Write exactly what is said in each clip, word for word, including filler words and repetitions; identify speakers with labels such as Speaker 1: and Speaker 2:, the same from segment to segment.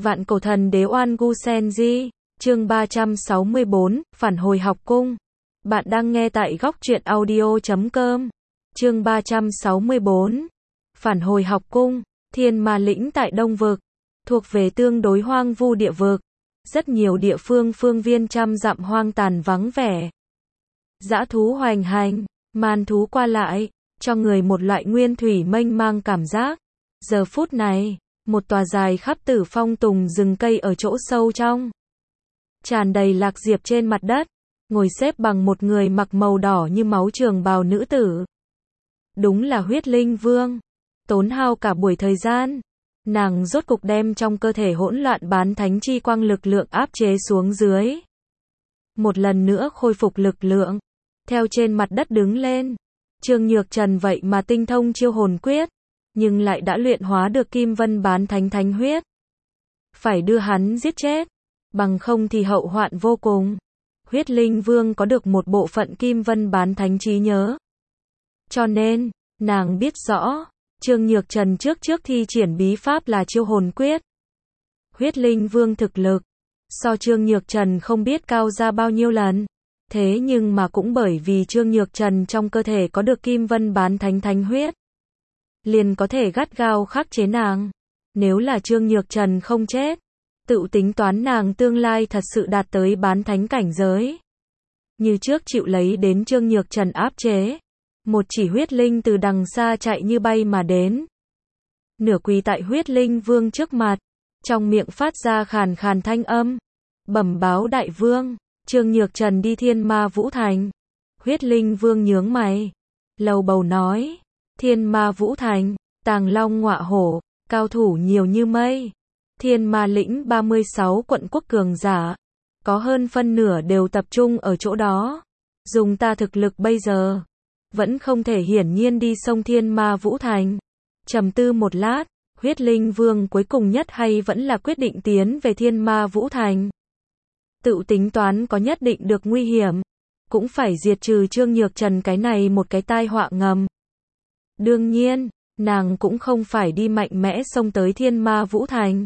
Speaker 1: Vạn cổ thần đế Oan Gu Senji, chương ba trăm sáu mươi bốn, phản hồi học cung. Bạn đang nghe tại góc truyện audio chấm com. Chương ba trăm sáu mươi bốn, phản hồi học cung. Thiên Ma lĩnh tại Đông Vực, thuộc về tương đối hoang vu địa vực. Rất nhiều địa phương phương viên trăm dặm hoang tàn vắng vẻ. Dã thú hoành hành, man thú qua lại, cho người một loại nguyên thủy mênh mang cảm giác. Giờ phút này, một tòa dài khắp tử phong tùng rừng cây ở chỗ sâu trong, tràn đầy lạc diệp trên mặt đất, ngồi xếp bằng một người mặc màu đỏ như máu trường bào nữ tử. Đúng là Huyết Linh Vương. Tốn hao cả buổi thời gian, nàng rốt cục đem trong cơ thể hỗn loạn bán thánh chi quang lực lượng áp chế xuống dưới. Một lần nữa khôi phục lực lượng, theo trên mặt đất đứng lên. Trương Nhược Trần vậy mà tinh thông chiêu hồn quyết, nhưng lại đã luyện hóa được Kim Vân bán thánh thánh huyết. Phải đưa hắn giết chết, bằng không thì hậu hoạn vô cùng. Huyết Linh Vương có được một bộ phận Kim Vân bán thánh trí nhớ, cho nên, nàng biết rõ, Trương Nhược Trần trước trước thi triển bí pháp là chiêu hồn quyết. Huyết Linh Vương thực lực, so Trương Nhược Trần không biết cao ra bao nhiêu lần. Thế nhưng mà cũng bởi vì Trương Nhược Trần trong cơ thể có được Kim Vân bán thánh thánh huyết, liền có thể gắt gao khắc chế nàng. Nếu là Trương Nhược Trần không chết, tự tính toán nàng tương lai thật sự đạt tới bán thánh cảnh giới, như trước chịu lấy đến Trương Nhược Trần áp chế. Một chỉ huyết linh từ đằng xa chạy như bay mà đến, nửa quỳ tại Huyết Linh Vương trước mặt, trong miệng phát ra khàn khàn thanh âm, bẩm báo đại vương, Trương Nhược Trần đi Thiên Ma Vũ Thành. Huyết Linh Vương nhướng mày, lầu bầu nói, Thiên Ma Vũ Thành, Tàng Long Ngọa Hổ, cao thủ nhiều như mây. Thiên Ma lĩnh ba mươi sáu quận quốc cường giả, có hơn phân nửa đều tập trung ở chỗ đó. Dùng ta thực lực bây giờ, vẫn không thể hiển nhiên đi sông Thiên Ma Vũ Thành. Trầm tư một lát, Huyết Linh Vương cuối cùng nhất hay vẫn là quyết định tiến về Thiên Ma Vũ Thành. Tự tính toán có nhất định được nguy hiểm, cũng phải diệt trừ Trương Nhược Trần cái này một cái tai họa ngầm. Đương nhiên, nàng cũng không phải đi mạnh mẽ xông tới Thiên Ma Vũ Thành,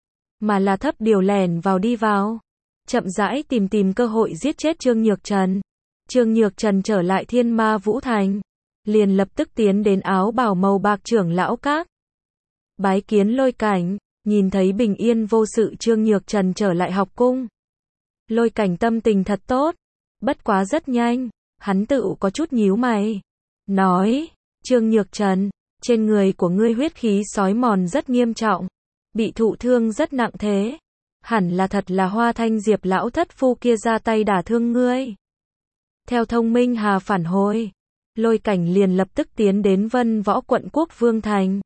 Speaker 1: mà là thấp điều lẻn vào đi vào, chậm rãi tìm tìm cơ hội giết chết Trương Nhược Trần. Trương Nhược Trần trở lại Thiên Ma Vũ Thành, liền lập tức tiến đến áo bào màu bạc trưởng lão các, bái kiến Lôi Cảnh. Nhìn thấy bình yên vô sự Trương Nhược Trần trở lại học cung, Lôi Cảnh tâm tình thật tốt. Bất quá rất nhanh, hắn tự có chút nhíu mày, nói, Trương Nhược Trần, trên người của ngươi huyết khí sói mòn rất nghiêm trọng, bị thụ thương rất nặng thế. Hẳn là thật là Hoa Thanh Diệp lão thất phu kia ra tay đả thương ngươi. Theo thông minh hà phản hồi, Lôi Cảnh liền lập tức tiến đến Vân Võ quận quốc Vương Thành.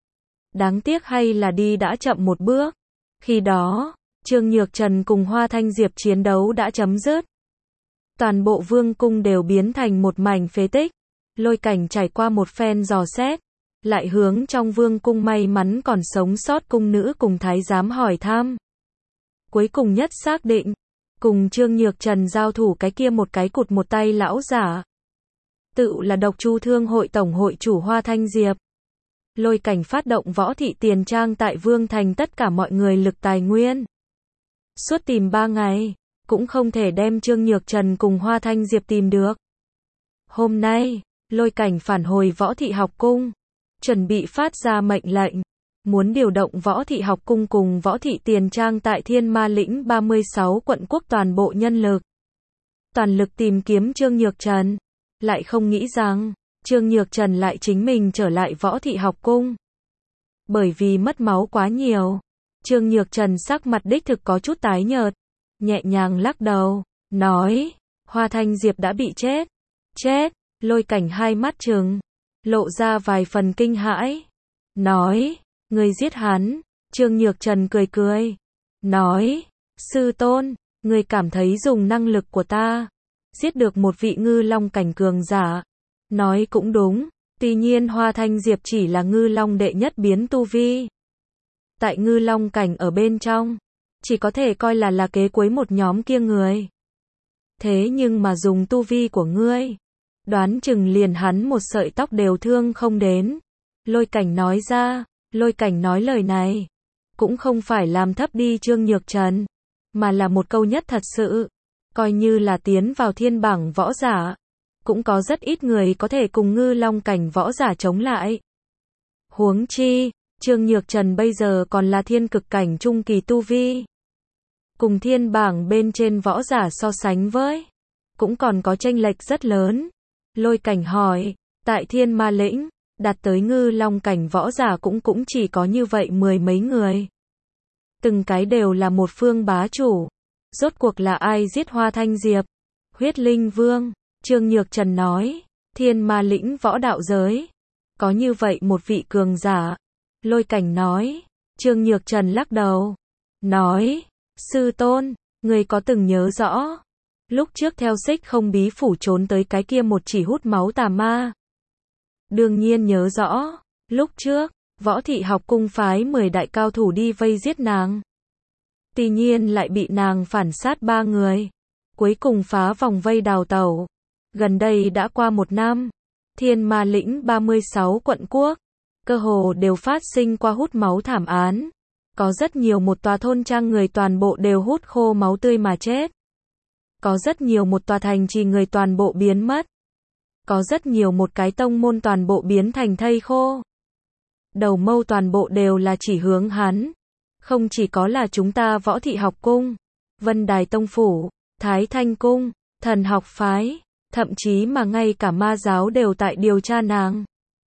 Speaker 1: Đáng tiếc hay là đi đã chậm một bước. Khi đó, Trương Nhược Trần cùng Hoa Thanh Diệp chiến đấu đã chấm dứt. Toàn bộ vương cung đều biến thành một mảnh phế tích. Lôi Cảnh trải qua một phen dò xét, lại hướng trong vương cung may mắn còn sống sót cung nữ cùng thái giám hỏi thăm. Cuối cùng nhất xác định, cùng Trương Nhược Trần giao thủ cái kia một cái cụt một tay lão giả, tự là Độc Chu Thương hội tổng hội chủ Hoa Thanh Diệp. Lôi Cảnh phát động võ thị tiền trang tại Vương Thành tất cả mọi người lực tài nguyên. Suốt tìm ba ngày, cũng không thể đem Trương Nhược Trần cùng Hoa Thanh Diệp tìm được. Hôm nay, Lôi Cảnh phản hồi võ thị học cung, chuẩn bị phát ra mệnh lệnh, muốn điều động võ thị học cung cùng võ thị tiền trang tại Thiên Ma lĩnh ba mươi sáu quận quốc toàn bộ nhân lực, toàn lực tìm kiếm Trương Nhược Trần. Lại không nghĩ rằng, Trương Nhược Trần lại chính mình trở lại võ thị học cung. Bởi vì mất máu quá nhiều, Trương Nhược Trần sắc mặt đích thực có chút tái nhợt, nhẹ nhàng lắc đầu, nói, Hoa Thanh Diệp đã bị chết. Chết? Lôi Cảnh hai mắt trừng, lộ ra vài phần kinh hãi, nói, ngươi giết hắn. Trương Nhược Trần cười cười, nói, sư tôn, ngươi cảm thấy dùng năng lực của ta, giết được một vị ngư long cảnh cường giả. Nói cũng đúng, tuy nhiên Hoa Thanh Diệp chỉ là ngư long đệ nhất biến tu vi. Tại ngư long cảnh ở bên trong, chỉ có thể coi là là kế cuối một nhóm kia người. Thế nhưng mà dùng tu vi của ngươi, đoán chừng liền hắn một sợi tóc đều thương không đến. Lôi Cảnh nói ra. Lôi Cảnh nói lời này, cũng không phải làm thấp đi Trương Nhược Trần, mà là một câu nhất thật sự, coi như là tiến vào thiên bảng võ giả, cũng có rất ít người có thể cùng ngư long cảnh võ giả chống lại. Huống chi, Trương Nhược Trần bây giờ còn là thiên cực cảnh trung kỳ tu vi. Cùng thiên bảng bên trên võ giả so sánh với, cũng còn có chênh lệch rất lớn. Lôi Cảnh hỏi, tại thiên ma lĩnh, đạt tới ngư long cảnh võ giả cũng cũng chỉ có như vậy mười mấy người. Từng cái đều là một phương bá chủ. Rốt cuộc là ai giết Hoa Thanh Diệp? Huyết Linh Vương. Trương Nhược Trần nói, thiên ma lĩnh võ đạo giới, có như vậy một vị cường giả. Lôi Cảnh nói, Trương Nhược Trần lắc đầu, nói, sư tôn, người có từng nhớ rõ, lúc trước theo Xích Không Bí phủ trốn tới cái kia một chỉ hút máu tà ma. Đương nhiên nhớ rõ, lúc trước, Võ Thị Học Cung phái mười đại cao thủ đi vây giết nàng. Tuy nhiên lại bị nàng phản sát ba người, cuối cùng phá vòng vây đào tẩu. Gần đây đã qua một năm, thiên ma lĩnh ba mươi sáu quận quốc, cơ hồ đều phát sinh qua hút máu thảm án. Có rất nhiều một tòa thôn trang người toàn bộ đều hút khô máu tươi mà chết. Có rất nhiều một tòa thành trì người toàn bộ biến mất. Có rất nhiều một cái tông môn toàn bộ biến thành thây khô. Đầu mâu toàn bộ đều là chỉ hướng hắn. Không chỉ có là chúng ta Võ Thị Học Cung, Vân Đài Tông Phủ, Thái Thanh Cung, Thần Học Phái, thậm chí mà ngay cả ma giáo đều tại điều tra nàng.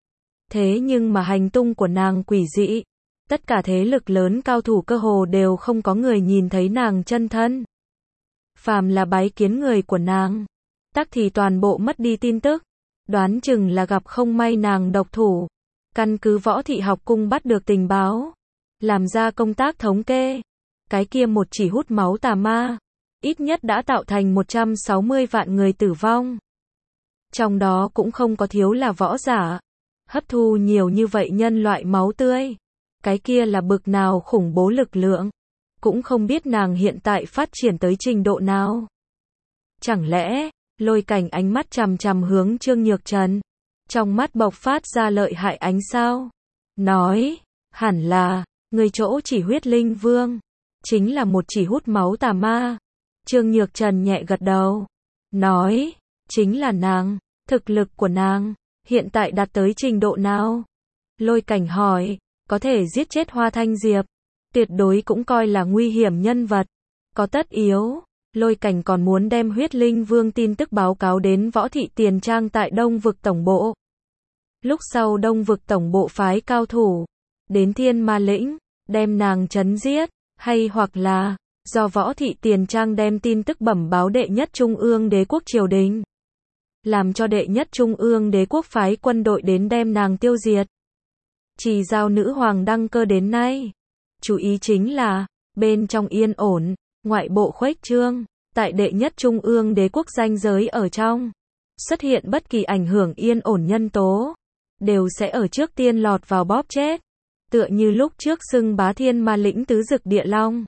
Speaker 1: Thế nhưng mà hành tung của nàng quỷ dị. Tất cả thế lực lớn cao thủ cơ hồ đều không có người nhìn thấy nàng chân thân. Phàm là bái kiến người của nàng, tắc thì toàn bộ mất đi tin tức. Đoán chừng là gặp không may nàng độc thủ. Căn cứ Võ Thị Học Cung bắt được tình báo, làm ra công tác thống kê. Cái kia một chỉ hút máu tà ma, ít nhất đã tạo thành một trăm sáu mươi vạn người tử vong. Trong đó cũng không có thiếu là võ giả. Hấp thu nhiều như vậy nhân loại máu tươi. Cái kia là bực nào khủng bố lực lượng. Cũng không biết nàng hiện tại phát triển tới trình độ nào. Chẳng lẽ, Lôi Cảnh ánh mắt chằm chằm hướng Trương Nhược Trần. Trong mắt bộc phát ra lợi hại ánh sao. Nói, hẳn là, người chỗ chỉ Huyết Linh Vương. Chính là một chỉ hút máu tà ma. Trương Nhược Trần nhẹ gật đầu. Nói, chính là nàng, thực lực của nàng, hiện tại đạt tới trình độ nào? Lôi Cảnh hỏi, có thể giết chết Hoa Thanh Diệp. Tuyệt đối cũng coi là nguy hiểm nhân vật. Có tất yếu, Lôi Cảnh còn muốn đem Huyết Linh Vương tin tức báo cáo đến Võ Thị Tiền Trang tại Đông Vực Tổng Bộ. Lúc sau Đông Vực Tổng Bộ phái cao thủ, đến Thiên Ma Lĩnh, đem nàng trấn giết, hay hoặc là, do Võ Thị Tiền Trang đem tin tức bẩm báo đệ nhất Trung ương Đế quốc triều đình. Làm cho đệ nhất Trung ương Đế quốc phái quân đội đến đem nàng tiêu diệt. Chỉ giao nữ hoàng đăng cơ đến nay. Chú ý chính là, bên trong yên ổn, ngoại bộ khuếch trương, tại đệ nhất Trung ương Đế quốc ranh giới ở trong. Xuất hiện bất kỳ ảnh hưởng yên ổn nhân tố, đều sẽ ở trước tiên lọt vào bóp chết. Tựa như lúc trước xưng bá thiên ma lĩnh tứ dực địa long.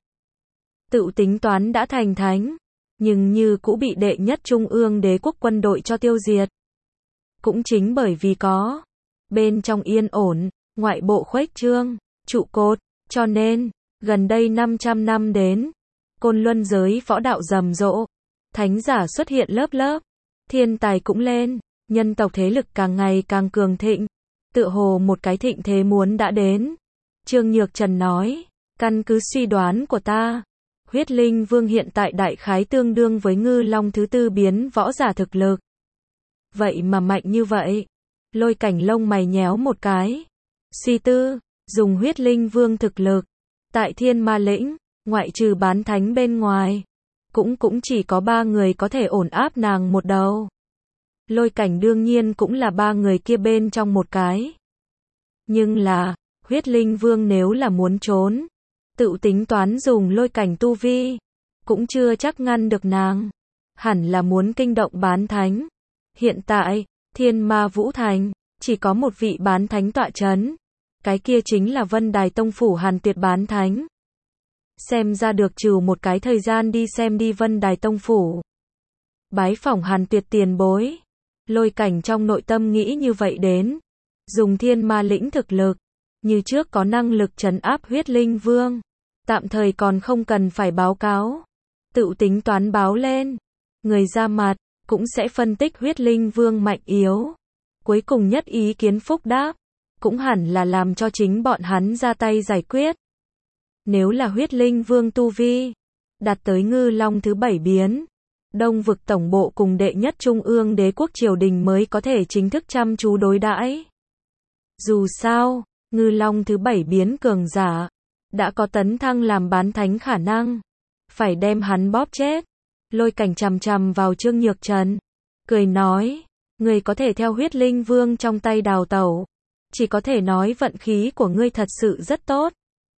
Speaker 1: Tự tính toán đã thành thánh, nhưng như cũ bị đệ nhất Trung ương Đế quốc quân đội cho tiêu diệt. Cũng chính bởi vì có, bên trong yên ổn, ngoại bộ khuếch trương, trụ cột, cho nên, gần đây năm trăm năm đến, Côn Luân giới võ đạo rầm rộ, thánh giả xuất hiện lớp lớp, thiên tài cũng lên, nhân tộc thế lực càng ngày càng cường thịnh, tựa hồ một cái thịnh thế muốn đã đến. Trương Nhược Trần nói, căn cứ suy đoán của ta, Huyết Linh Vương hiện tại đại khái tương đương với Ngư Long thứ tư biến võ giả thực lực. Vậy mà mạnh như vậy. Lôi Cảnh lông mày nhéo một cái. Suy tư, dùng Huyết Linh Vương thực lực, tại Thiên Ma Lĩnh, ngoại trừ bán thánh bên ngoài, cũng cũng chỉ có ba người có thể ổn áp nàng một đầu. Lôi Cảnh đương nhiên cũng là ba người kia bên trong một cái. Nhưng là, Huyết Linh Vương nếu là muốn trốn, tự tính toán dùng Lôi Cảnh tu vi, cũng chưa chắc ngăn được nàng. Hẳn là muốn kinh động bán thánh. Hiện tại, Thiên Ma Vũ Thành, chỉ có một vị bán thánh tọa chấn. Cái kia chính là Vân Đài Tông Phủ Hàn Tuyệt bán thánh. Xem ra được trừ một cái thời gian đi xem đi Vân Đài Tông Phủ. Bái phỏng Hàn Tuyệt tiền bối. Lôi Cảnh trong nội tâm nghĩ như vậy đến. Dùng Thiên Ma Lĩnh thực lực, như trước có năng lực trấn áp huyết linh vương. Tạm thời còn không cần phải báo cáo. Tự tính toán báo lên. Người ra mặt, cũng sẽ phân tích huyết linh vương mạnh yếu. Cuối cùng nhất ý kiến phúc đáp. Cũng hẳn là làm cho chính bọn hắn ra tay giải quyết. Nếu là huyết linh vương tu vi, đạt tới ngư long thứ bảy biến, Đông vực tổng bộ cùng đệ nhất trung ương đế quốc triều đình mới có thể chính thức chăm chú đối đãi. Dù sao, ngư long thứ bảy biến cường giả, đã có tấn thăng làm bán thánh khả năng. Phải đem hắn bóp chết. Lôi Cảnh chằm chằm vào Trương Nhược Trần. Cười nói, người có thể theo huyết linh vương trong tay đào tẩu. Chỉ có thể nói vận khí của ngươi thật sự rất tốt.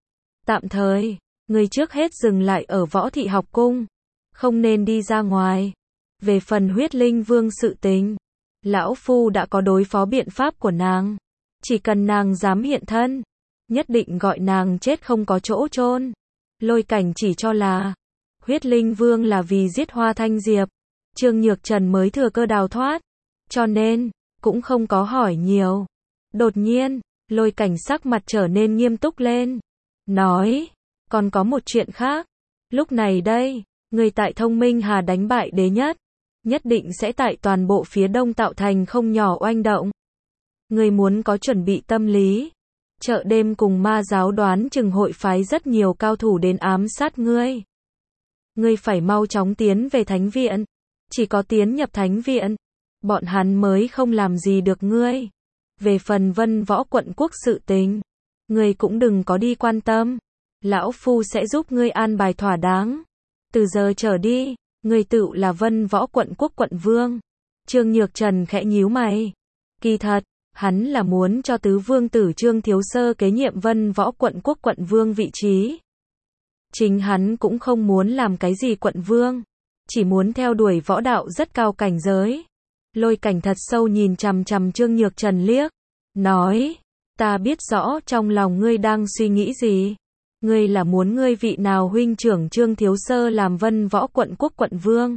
Speaker 1: Tạm thời, ngươi trước hết dừng lại ở Võ Thị học cung. Không nên đi ra ngoài. Về phần huyết linh vương sự tình, lão phu đã có đối phó biện pháp của nàng. Chỉ cần nàng dám hiện thân, nhất định gọi nàng chết không có chỗ chôn. Lôi Cảnh chỉ cho là huyết linh vương là vì giết Hoa Thanh Diệp, Trương Nhược Trần mới thừa cơ đào thoát, cho nên cũng không có hỏi nhiều. Đột nhiên, Lôi Cảnh sắc mặt trở nên nghiêm túc lên, nói, còn có một chuyện khác. Lúc này đây, người tại Thông Minh Hà đánh bại đế nhất, nhất định sẽ tại toàn bộ phía đông tạo thành không nhỏ oanh động. Người muốn có chuẩn bị tâm lý. Chợ đêm cùng ma giáo đoán chừng hội phái rất nhiều cao thủ đến ám sát ngươi. Ngươi phải mau chóng tiến về thánh viện. Chỉ có tiến nhập thánh viện, bọn hắn mới không làm gì được ngươi. Về phần Vân Võ quận quốc sự tình, ngươi cũng đừng có đi quan tâm. Lão phu sẽ giúp ngươi an bài thỏa đáng. Từ giờ trở đi, ngươi tự là Vân Võ quận quốc quận vương. Trương Nhược Trần khẽ nhíu mày. Kỳ thật, hắn là muốn cho tứ vương tử Trương Thiếu Sơ kế nhiệm Vân Võ quận quốc quận vương vị trí. Chính hắn cũng không muốn làm cái gì quận vương, chỉ muốn theo đuổi võ đạo rất cao cảnh giới. Lôi Cảnh thật sâu nhìn chằm chằm Trương Nhược Trần liếc, nói, ta biết rõ trong lòng ngươi đang suy nghĩ gì. Ngươi là muốn ngươi vị nào huynh trưởng Trương Thiếu Sơ làm Vân Võ quận quốc quận vương,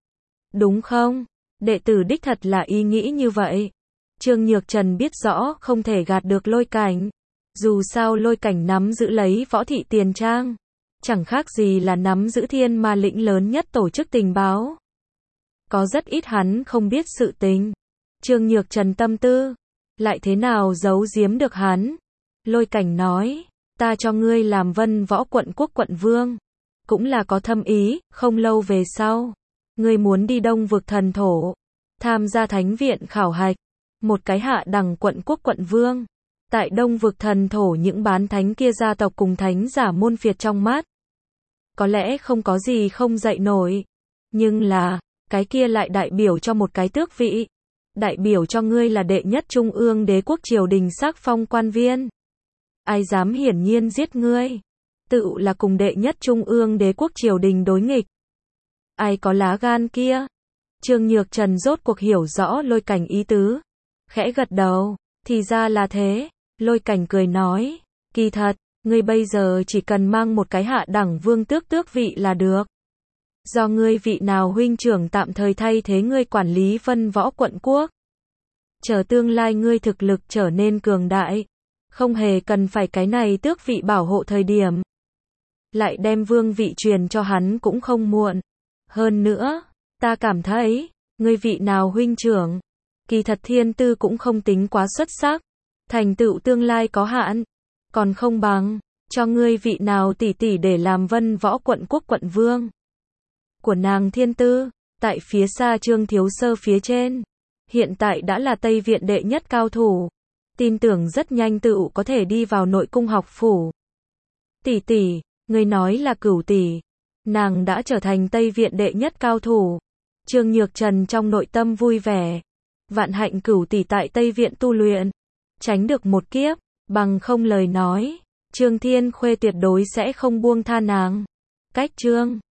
Speaker 1: đúng không? Đệ tử đích thật là ý nghĩ như vậy. Trương Nhược Trần biết rõ không thể gạt được Lôi Cảnh. Dù sao Lôi Cảnh nắm giữ lấy Võ Thị tiền trang, chẳng khác gì là nắm giữ thiên ma lĩnh lớn nhất tổ chức tình báo. Có rất ít hắn không biết sự tình. Trương Nhược Trần tâm tư, lại thế nào giấu giếm được hắn. Lôi Cảnh nói, ta cho ngươi làm Vân Võ quận quốc quận vương, cũng là có thâm ý. Không lâu về sau, ngươi muốn đi Đông vực thần thổ, tham gia thánh viện khảo hạch, một cái hạ đẳng quận quốc quận vương. Tại Đông vực thần thổ những bán thánh kia gia tộc cùng thánh giả môn phiệt trong mắt, có lẽ không có gì không dậy nổi. Nhưng là, cái kia lại đại biểu cho một cái tước vị. Đại biểu cho ngươi là đệ nhất trung ương đế quốc triều đình sắc phong quan viên. Ai dám hiển nhiên giết ngươi, tự là cùng đệ nhất trung ương đế quốc triều đình đối nghịch. Ai có lá gan kia? Trương Nhược Trần rốt cuộc hiểu rõ Lôi Cảnh ý tứ. Khẽ gật đầu, thì ra là thế. Lôi Cảnh cười nói, kỳ thật, ngươi bây giờ chỉ cần mang một cái hạ đẳng vương tước tước vị là được. Do ngươi vị nào huynh trưởng tạm thời thay thế ngươi quản lý Vân Võ quận quốc. Chờ tương lai ngươi thực lực trở nên cường đại, không hề cần phải cái này tước vị bảo hộ thời điểm. Lại đem vương vị truyền cho hắn cũng không muộn. Hơn nữa, ta cảm thấy, ngươi vị nào huynh trưởng, kỳ thật thiên tư cũng không tính quá xuất sắc, thành tựu tương lai có hạn, còn không bằng cho ngươi vị nào tỷ tỷ để làm Vân Võ quận quốc quận vương. Của nàng thiên tư, tại phía xa Trương Thiếu Sơ phía trên, hiện tại đã là Tây Viện đệ nhất cao thủ, tin tưởng rất nhanh tự có thể đi vào nội cung học phủ. Tỷ tỷ, ngươi nói là Cửu tỷ, nàng đã trở thành Tây Viện đệ nhất cao thủ. Trương Nhược Trần trong nội tâm vui vẻ, vạn hạnh Cửu tỷ tại Tây Viện tu luyện, tránh được một kiếp, bằng không lời nói, Trương Thiên Khuê tuyệt đối sẽ không buông tha nàng. Cách Trương